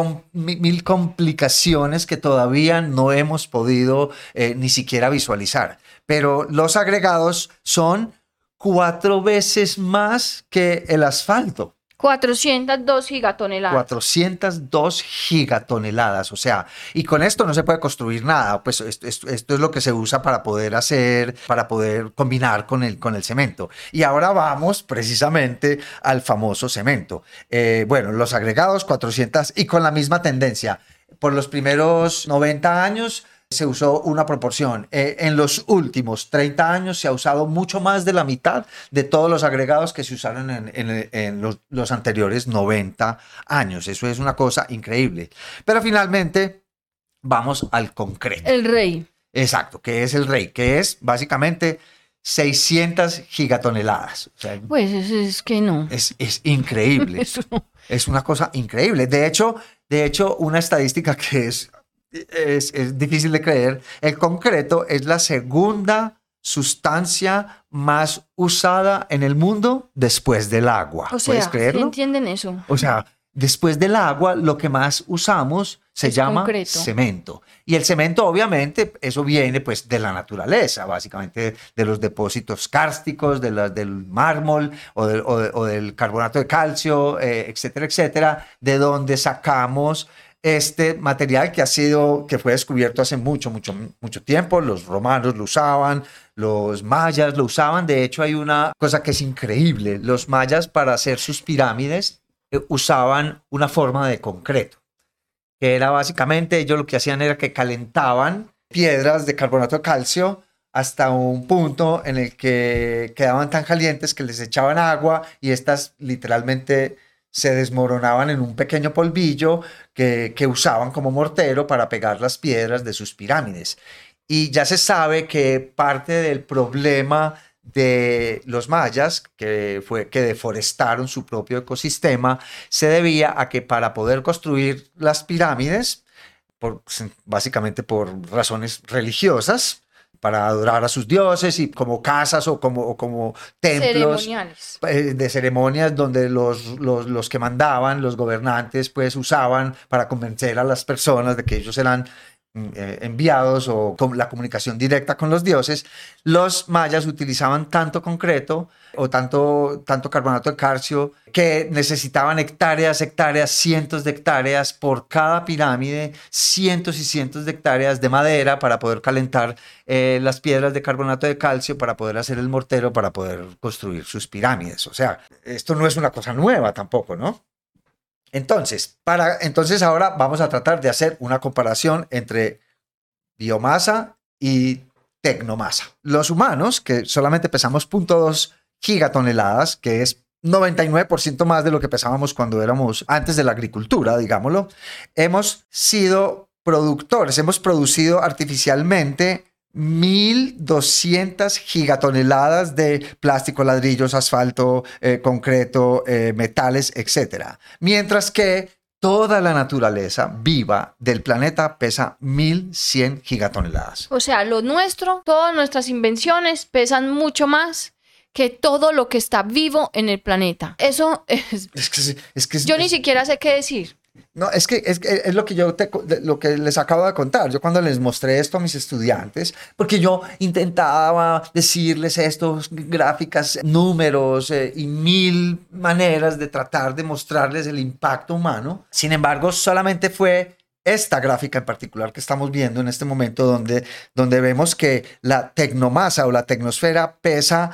complicaciones que todavía no hemos podido ni siquiera visualizar. Pero los agregados son 4 veces más que el asfalto. 402 gigatoneladas. 402 gigatoneladas, o sea, y con esto no se puede construir nada, pues esto es lo que se usa para poder combinar con el cemento. Y ahora vamos precisamente al famoso cemento. Bueno, los agregados 400 y con la misma tendencia. Por los primeros 90 años se usó una proporción. En los últimos 30 años se ha usado mucho más de la mitad de todos los agregados que se usaron en los anteriores 90 años. Eso es una cosa increíble. Pero finalmente vamos al concreto. El rey. Exacto, que es el rey, que es básicamente 600 gigatoneladas. O sea, pues es que no. Es increíble. Es una cosa increíble. De hecho, una estadística que es difícil de creer, el concreto es la segunda sustancia más usada en el mundo después del agua. O sea, ¿puedes creerlo? ¿sí entienden eso? O sea, después del agua, lo que más usamos se llama concreto. Cemento. Y el cemento, obviamente, eso viene pues de la naturaleza, básicamente de los depósitos kársticos, del mármol o del carbonato de calcio, etcétera, etcétera, de donde sacamos este material que fue descubierto hace mucho tiempo. Los romanos lo usaban, los mayas lo usaban. De hecho, hay una cosa que es increíble. Los mayas, para hacer sus pirámides, usaban una forma de concreto. que era básicamente, ellos lo que hacían era que calentaban piedras de carbonato de calcio hasta un punto en el que quedaban tan calientes que les echaban agua y estas literalmente se desmoronaban en un pequeño polvillo que usaban como mortero para pegar las piedras de sus pirámides. Y ya se sabe que parte del problema de los mayas, que fue que deforestaron su propio ecosistema, se debía a que para poder construir las pirámides, básicamente por razones religiosas, para adorar a sus dioses y como casas o como templos de ceremonias donde los que mandaban, los gobernantes, pues usaban para convencer a las personas de que ellos eran enviados o con la comunicación directa con los dioses. Los mayas utilizaban tanto concreto o tanto carbonato de calcio que necesitaban hectáreas, cientos de hectáreas por cada pirámide, cientos y cientos de hectáreas de madera para poder calentar las piedras de carbonato de calcio, para poder hacer el mortero, para poder construir sus pirámides. O sea, esto no es una cosa nueva tampoco, ¿no? Entonces ahora vamos a tratar de hacer una comparación entre biomasa y tecnomasa. Los humanos, que solamente pesamos 0.2 gigatoneladas, que es 99% más de lo que pesábamos cuando éramos antes de la agricultura, digámoslo, hemos sido productores, hemos producido artificialmente 1.200 gigatoneladas de plástico, ladrillos, asfalto, concreto, metales, etc. Mientras que toda la naturaleza viva del planeta pesa 1.100 gigatoneladas. O sea, lo nuestro, todas nuestras invenciones pesan mucho más que todo lo que está vivo en el planeta. Eso es... Yo ni siquiera sé qué decir. No, es lo que lo que les acabo de contar. Yo cuando les mostré esto a mis estudiantes, porque yo intentaba decirles estos gráficas, números y 1.000 maneras de tratar de mostrarles el impacto humano. Sin embargo, solamente fue esta gráfica en particular que estamos viendo en este momento donde vemos que la tecnomasa o la tecnosfera pesa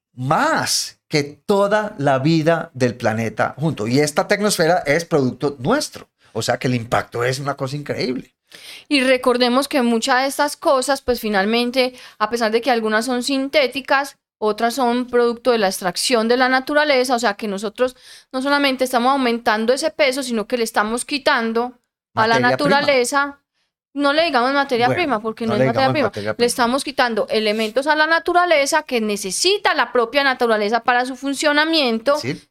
más que toda la vida del planeta junto. Y esta tecnosfera es producto nuestro. O sea que el impacto es una cosa increíble. Y recordemos que muchas de estas cosas, pues finalmente, a pesar de que algunas son sintéticas, otras son producto de la extracción de la naturaleza. O sea que nosotros no solamente estamos aumentando ese peso, sino que le estamos quitando a la naturaleza. No le digamos materia prima, porque no es materia prima. Le estamos quitando elementos a la naturaleza que necesita la propia naturaleza para su funcionamiento, ¿sí?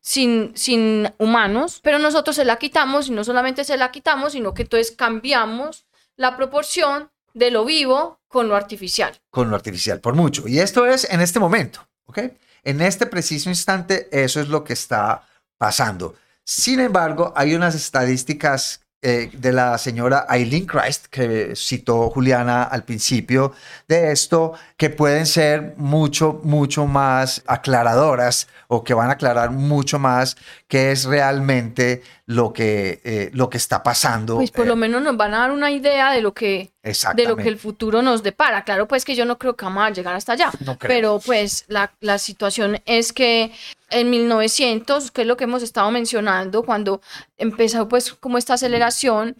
sin humanos, pero nosotros se la quitamos, y no solamente se la quitamos, sino que entonces cambiamos la proporción de lo vivo con lo artificial. Con lo artificial, por mucho. Y esto es en este momento, ¿ok? En este preciso instante, eso es lo que está pasando. Sin embargo, hay unas estadísticas de la señora Eileen Christ, que citó Juliana al principio de esto, que pueden ser mucho más aclaradoras, o que van a aclarar mucho más qué es realmente lo que está pasando. Pues por lo menos nos van a dar una idea de lo que el futuro nos depara. Claro, pues que yo no creo que vamos a llegar hasta allá, pero pues la situación es que en 1900, que es lo que hemos estado mencionando, cuando empezó pues como esta aceleración,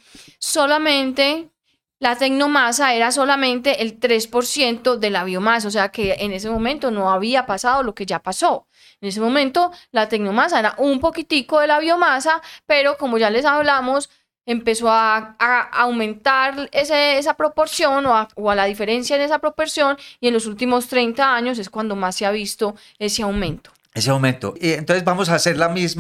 solamente la tecnomasa era solamente el 3% de la biomasa, o sea que en ese momento no había pasado lo que ya pasó. En ese momento la tecnomasa era un poquitico de la biomasa, pero como ya les hablamos, empezó a aumentar esa proporción o a la diferencia en esa proporción, y en los últimos 30 años es cuando más se ha visto ese aumento. Ese aumento. Y entonces vamos a hacer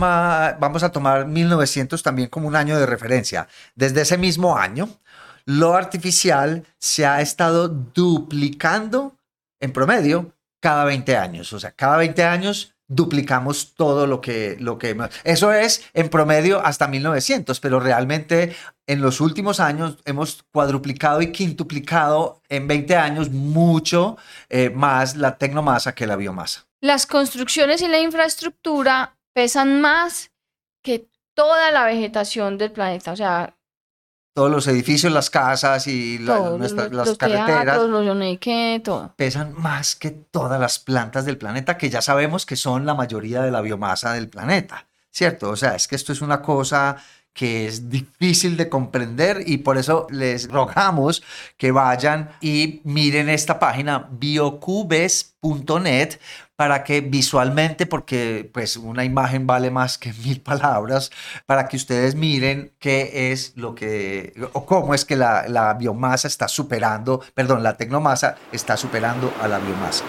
vamos a tomar 1900 también como un año de referencia. Desde ese mismo año, lo artificial se ha estado duplicando en promedio cada 20 años. O sea, cada 20 años duplicamos todo lo que eso es en promedio hasta 1900, pero realmente en los últimos años hemos cuadruplicado y quintuplicado en 20 años mucho más la tecnomasa que la biomasa. Las construcciones y la infraestructura pesan más que toda la vegetación del planeta, o sea, todos los edificios, las casas y las carreteras, teatros, los Yoneque, todo. Pesan más que todas las plantas del planeta, que ya sabemos que son la mayoría de la biomasa del planeta, ¿cierto? O sea, es que esto es una cosa que es difícil de comprender, y por eso les rogamos que vayan y miren esta página biocubes.net para que visualmente, porque pues una imagen vale más que 1000 palabras, para que ustedes miren qué es lo que, o cómo es que la biomasa está superando, perdón, la tecnomasa está superando a la biomasa.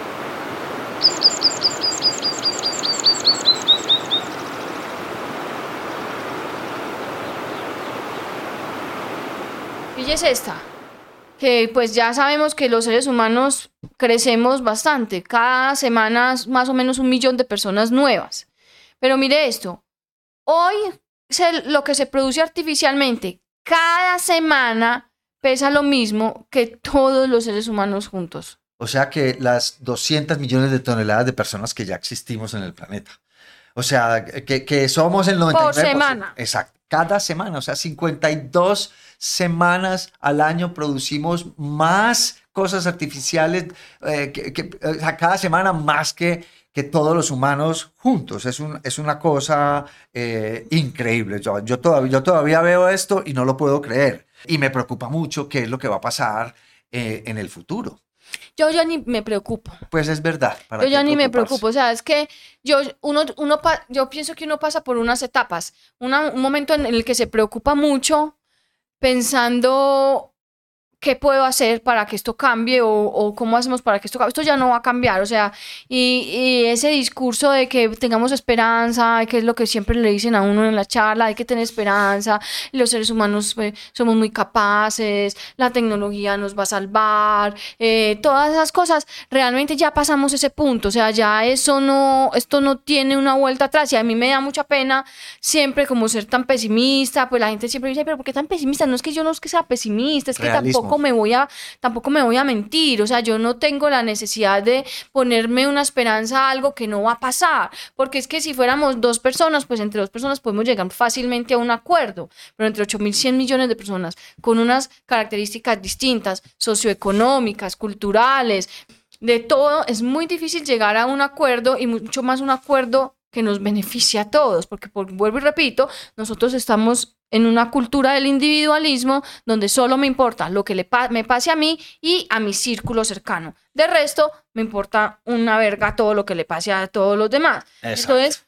Fíjese esta, que pues ya sabemos que los seres humanos crecemos bastante, cada semana más o menos 1 millón de personas nuevas. Pero mire esto, hoy lo que se produce artificialmente cada semana pesa lo mismo que todos los seres humanos juntos. O sea que las 200 millones de toneladas de personas que ya existimos en el planeta. O sea, que somos el 99%. Por semana. Exacto. Cada semana, o sea, 52 semanas al año producimos más cosas artificiales, o sea, cada semana más que todos los humanos juntos. Es una cosa increíble. Yo todavía veo esto y no lo puedo creer. Y me preocupa mucho qué es lo que va a pasar en el futuro. Yo ya ni me preocupo. Pues es verdad. Yo ya ni me preocupo. O sea, es que yo pienso que uno pasa por unas etapas. Un momento en el que se preocupa mucho pensando qué puedo hacer para que esto cambie o cómo hacemos para que esto cambie. Esto ya no va a cambiar. O sea, y ese discurso de que tengamos esperanza, que es lo que siempre le dicen a uno en la charla, hay que tener esperanza, los seres humanos somos muy capaces, la tecnología nos va a salvar, todas esas cosas, realmente ya pasamos ese punto. O sea, ya esto no tiene una vuelta atrás, y a mí me da mucha pena siempre como ser tan pesimista. Pues la gente siempre dice, pero ¿por qué tan pesimista? No es que yo no es que sea pesimista, es que Realismo. tampoco me voy a mentir. O sea, yo no tengo la necesidad de ponerme una esperanza a algo que no va a pasar, porque es que si fuéramos 2 personas, pues entre 2 personas podemos llegar fácilmente a un acuerdo, pero entre 8.100 millones de personas con unas características distintas, socioeconómicas, culturales, de todo, es muy difícil llegar a un acuerdo, y mucho más un acuerdo que nos beneficie a todos, porque vuelvo y repito, nosotros estamos en una cultura del individualismo donde solo me importa lo que me pase a mí y a mi círculo cercano. De resto, me importa una verga todo lo que le pase a todos los demás. Exacto. Entonces,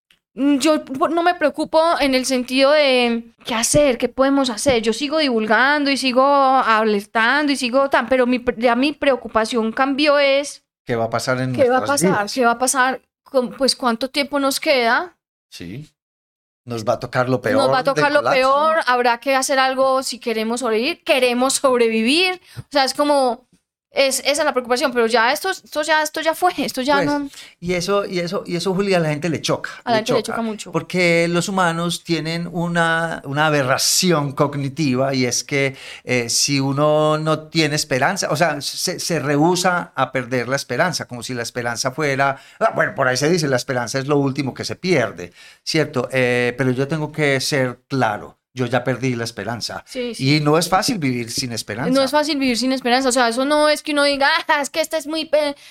yo no me preocupo en el sentido de qué hacer, qué podemos hacer. Yo sigo divulgando y sigo alertando y sigo pero ya mi preocupación cambió es ¿Qué va a pasar en ¿qué va a nuestras pasar? vidas? ¿Qué va a pasar? Pues ¿cuánto tiempo nos queda? Sí. Nos va a tocar lo peor. Nos va a tocar del lo colapso. peor, habrá que hacer algo si queremos sobrevivir. O sea, es como, esa es la preocupación, pero ya esto ya fue, esto ya Pues, no. Y eso, Julia, a la gente le choca. A la gente le choca mucho. Porque los humanos tienen una aberración cognitiva, y es que si uno no tiene esperanza, o sea, se rehúsa a perder la esperanza, como si la esperanza fuera, bueno, por ahí se dice, la esperanza es lo último que se pierde, ¿cierto? Pero yo tengo que ser claro. Yo ya perdí la esperanza. Sí, sí. Y no es fácil vivir sin esperanza. No es fácil vivir sin esperanza. O sea, eso no es que uno diga, es que este es muy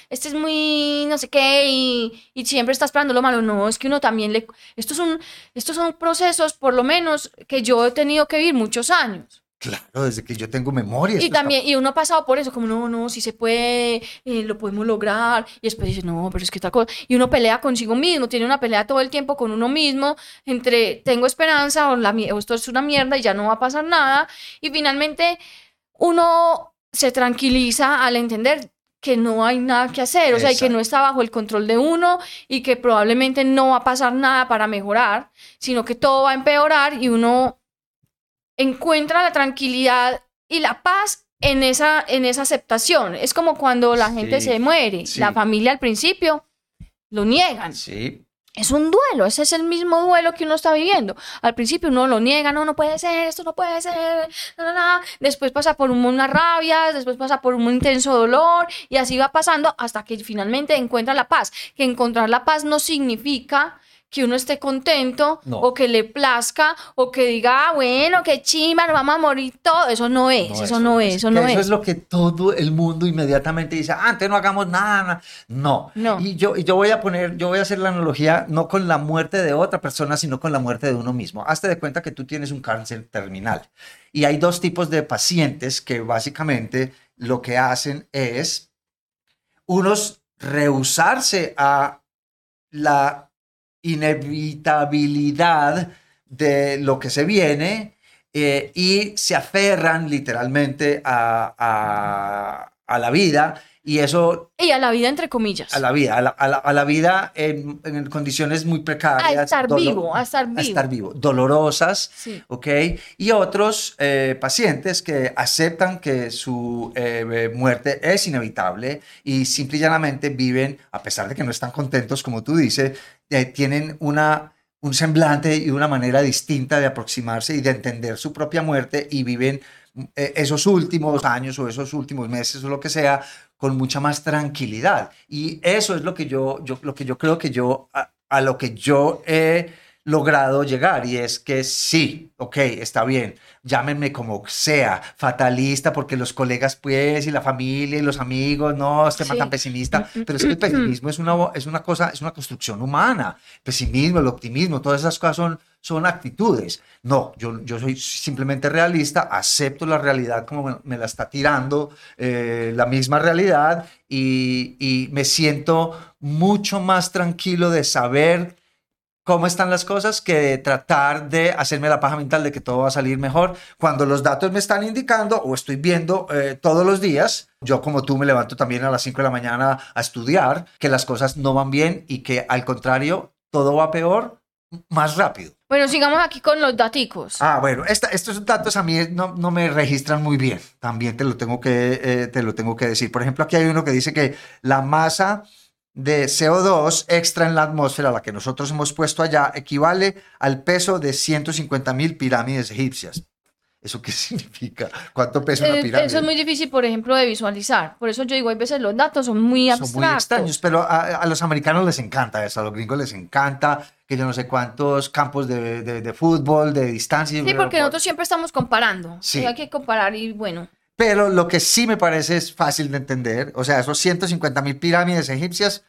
no sé qué, y siempre está esperando lo malo. No, es que uno también estos son procesos, por lo menos, que yo he tenido que vivir muchos años. Claro, desde que yo tengo memoria. Y también, y uno ha pasado por eso, como no, si se puede, lo podemos lograr. Y después dice, no, pero es que tal cosa. Y uno pelea consigo mismo, tiene una pelea todo el tiempo con uno mismo, entre tengo esperanza o esto es una mierda y ya no va a pasar nada. Y finalmente uno se tranquiliza al entender que no hay nada que hacer, o sea, y que no está bajo el control de uno, y que probablemente no va a pasar nada para mejorar, sino que todo va a empeorar, y uno encuentra la tranquilidad y la paz en esa aceptación. Es como cuando la gente se muere. Sí. La familia al principio lo niegan. Sí. Es un duelo, ese es el mismo duelo que uno está viviendo. Al principio uno lo niega, no puede ser, esto no puede ser, Después pasa por una rabia, después pasa por un intenso dolor, y así va pasando hasta que finalmente encuentra la paz. Que encontrar la paz no significa que uno esté contento No. o que le plazca o que diga, bueno, qué chimba, nos vamos a morir todo. Eso no es. Eso es lo que todo el mundo inmediatamente dice, antes no hagamos nada. No. Y yo voy a hacer la analogía no con la muerte de otra persona, sino con la muerte de uno mismo. Hazte de cuenta que tú tienes un cáncer terminal y hay dos tipos de pacientes que básicamente lo que hacen es unos rehusarse a la inevitabilidad de lo que se viene y se aferran literalmente a la vida y eso... Y a la vida entre comillas. A la vida en condiciones muy precarias. A estar vivo. A estar vivo. Dolorosas, sí. ¿ok? Y otros pacientes que aceptan que su muerte es inevitable y simple y llanamente viven, a pesar de que no están contentos, como tú dices, tienen un semblante y una manera distinta de aproximarse y de entender su propia muerte y viven esos últimos años o esos últimos meses o lo que sea con mucha más tranquilidad. Y eso es lo que yo creo que a lo que yo he logrado llegar, y es que sí, ok, está bien, llámenme como sea, fatalista, porque los colegas pues, y la familia y los amigos, no, este man tan pesimista, pero es que el pesimismo es una cosa, es una construcción humana, el pesimismo, el optimismo, todas esas cosas son actitudes. No, yo soy simplemente realista, acepto la realidad como me la está tirando la misma realidad y me siento mucho más tranquilo de saber cómo están las cosas que de tratar de hacerme la paja mental de que todo va a salir mejor cuando los datos me están indicando o estoy viendo todos los días. Yo como tú me levanto también a las 5 de la mañana a estudiar que las cosas no van bien y que al contrario todo va peor más rápido. Bueno, sigamos aquí con los daticos. Bueno, estos datos a mí no me registran muy bien. También te lo tengo que decir. Por ejemplo, aquí hay uno que dice que la masa de CO2 extra en la atmósfera, la que nosotros hemos puesto allá, equivale al peso de 150.000 pirámides egipcias. ¿Eso qué significa? ¿Cuánto pesa una pirámide? Eso es muy difícil, por ejemplo, de visualizar. Por eso yo digo, hay veces los datos son muy abstractos. Son muy extraños, pero a los americanos les encanta eso, a los gringos les encanta que yo no sé cuántos campos de fútbol, de distancia. Sí, porque nosotros siempre estamos comparando. Sí. Hay que comparar y bueno. Pero lo que sí me parece es fácil de entender, o sea, esos 150.000 pirámides egipcias,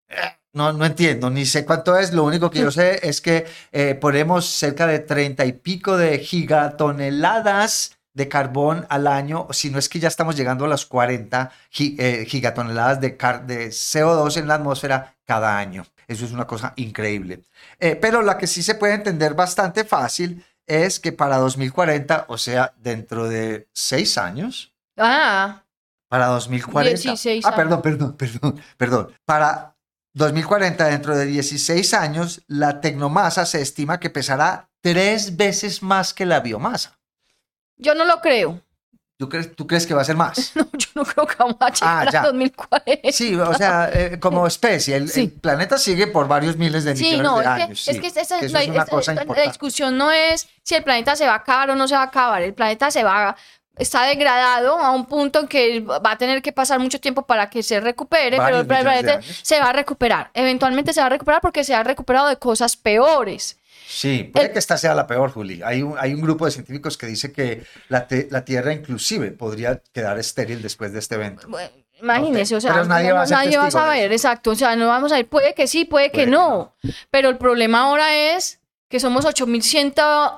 no entiendo, ni sé cuánto es, lo único que yo sé es que ponemos cerca de 30 y pico de gigatoneladas de carbón al año, si no es que ya estamos llegando a las 40 gigatoneladas de CO2 en la atmósfera cada año. Eso es una cosa increíble. Pero la que sí se puede entender bastante fácil es que para 2040, o sea, dentro de 6 años. Para 2040. 16 años. Perdón. Para 2040, dentro de 16 años, la tecnomasa se estima que pesará 3 veces más que la biomasa. Yo no lo creo. ¿Tú crees que va a ser más? No, yo no creo que vamos a llegar a 2040. Sí, o sea, como especie, el planeta sigue por varios miles de millones de años. Es que esa es una cosa importante. La discusión no es si el planeta se va a acabar o no se va a acabar. El planeta está degradado a un punto en que va a tener que pasar mucho tiempo para que se recupere, pero el planeta se va a recuperar. Eventualmente se va a recuperar porque se ha recuperado de cosas peores. Sí, puede que esta sea la peor, Juli. Hay un grupo de científicos que dice que la Tierra inclusive podría quedar estéril después de este evento. Bueno, imagínese, o sea, pero nadie va a saber, exacto. O sea, no vamos a ir, puede que sí, puede que no. Pero el problema ahora es que somos 8.100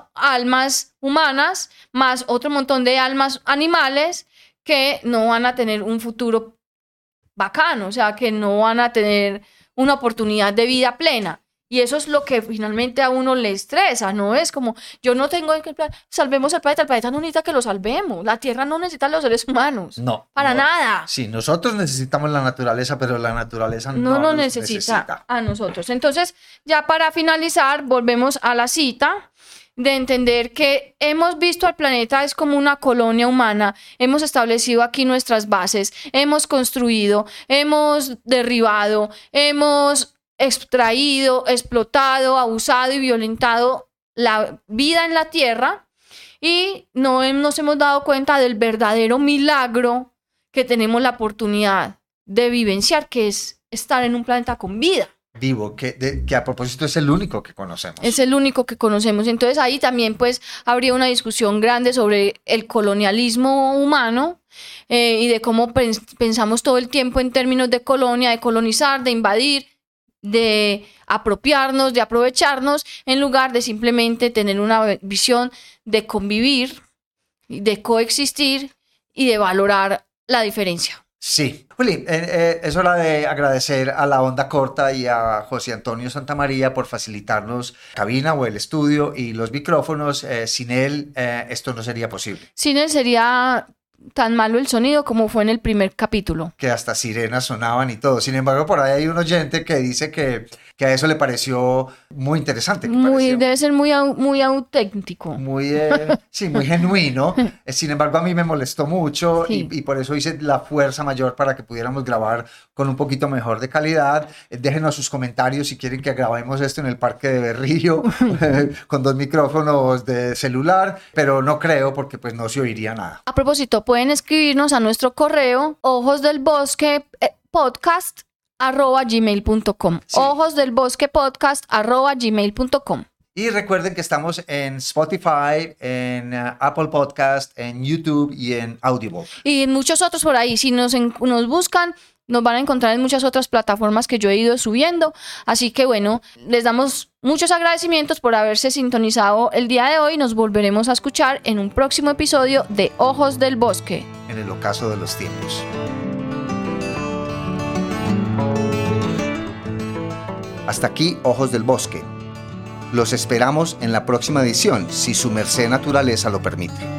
almas humanas, más otro montón de almas animales que no van a tener un futuro bacano, o sea, que no van a tener una oportunidad de vida plena. Y eso es lo que finalmente a uno le estresa, ¿no? Es como, yo no tengo que salvemos el planeta no necesita que lo salvemos, la Tierra no necesita a los seres humanos. No. Para nada. Sí, nosotros necesitamos la naturaleza, pero la naturaleza no nos necesita a nosotros. Entonces, ya para finalizar, volvemos a la cita de entender que hemos visto al planeta es como una colonia humana, hemos establecido aquí nuestras bases, hemos construido, hemos derribado, hemos extraído, explotado, abusado y violentado la vida en la Tierra y no nos hemos dado cuenta del verdadero milagro que tenemos la oportunidad de vivenciar, que es estar en un planeta con vida. vivo, que a propósito es el único que conocemos. Es el único que conocemos. Entonces ahí también pues habría una discusión grande sobre el colonialismo humano y de cómo pensamos todo el tiempo en términos de colonia, de colonizar, de invadir, de apropiarnos, de aprovecharnos, en lugar de simplemente tener una visión de convivir, de coexistir y de valorar la diferencia. Sí. Juli, es hora de agradecer a La Onda Corta y a José Antonio Santamaría por facilitarnos la cabina o el estudio y los micrófonos. Sin él, esto no sería posible. Sin él sería tan malo el sonido como fue en el primer capítulo. Que hasta sirenas sonaban y todo. Sin embargo, por ahí hay un oyente que dice que a eso le pareció muy interesante. Debe ser muy auténtico. Sí, muy genuino. Sin embargo, a mí me molestó mucho Sí. y por eso hice la fuerza mayor para que pudiéramos grabar con un poquito mejor de calidad. Déjenos sus comentarios si quieren que grabemos esto en el Parque de Berrío con 2 micrófonos de celular, pero no creo porque pues no se oiría nada. A propósito, pueden escribirnos a nuestro correo ojosdelbosque@gmail.com. Sí. ojosdelbosquepodcast@gmail.com. Y recuerden que estamos en Spotify, en Apple Podcast, en YouTube y en Audible. Y muchos otros por ahí. Si nos buscan, nos van a encontrar en muchas otras plataformas que yo he ido subiendo. Así que bueno, les damos muchos agradecimientos por haberse sintonizado el día de hoy. Nos volveremos a escuchar en un próximo episodio de Ojos del Bosque. En el ocaso de los tiempos. Hasta aquí, Ojos del Bosque. Los esperamos en la próxima edición, si su merced naturaleza lo permite.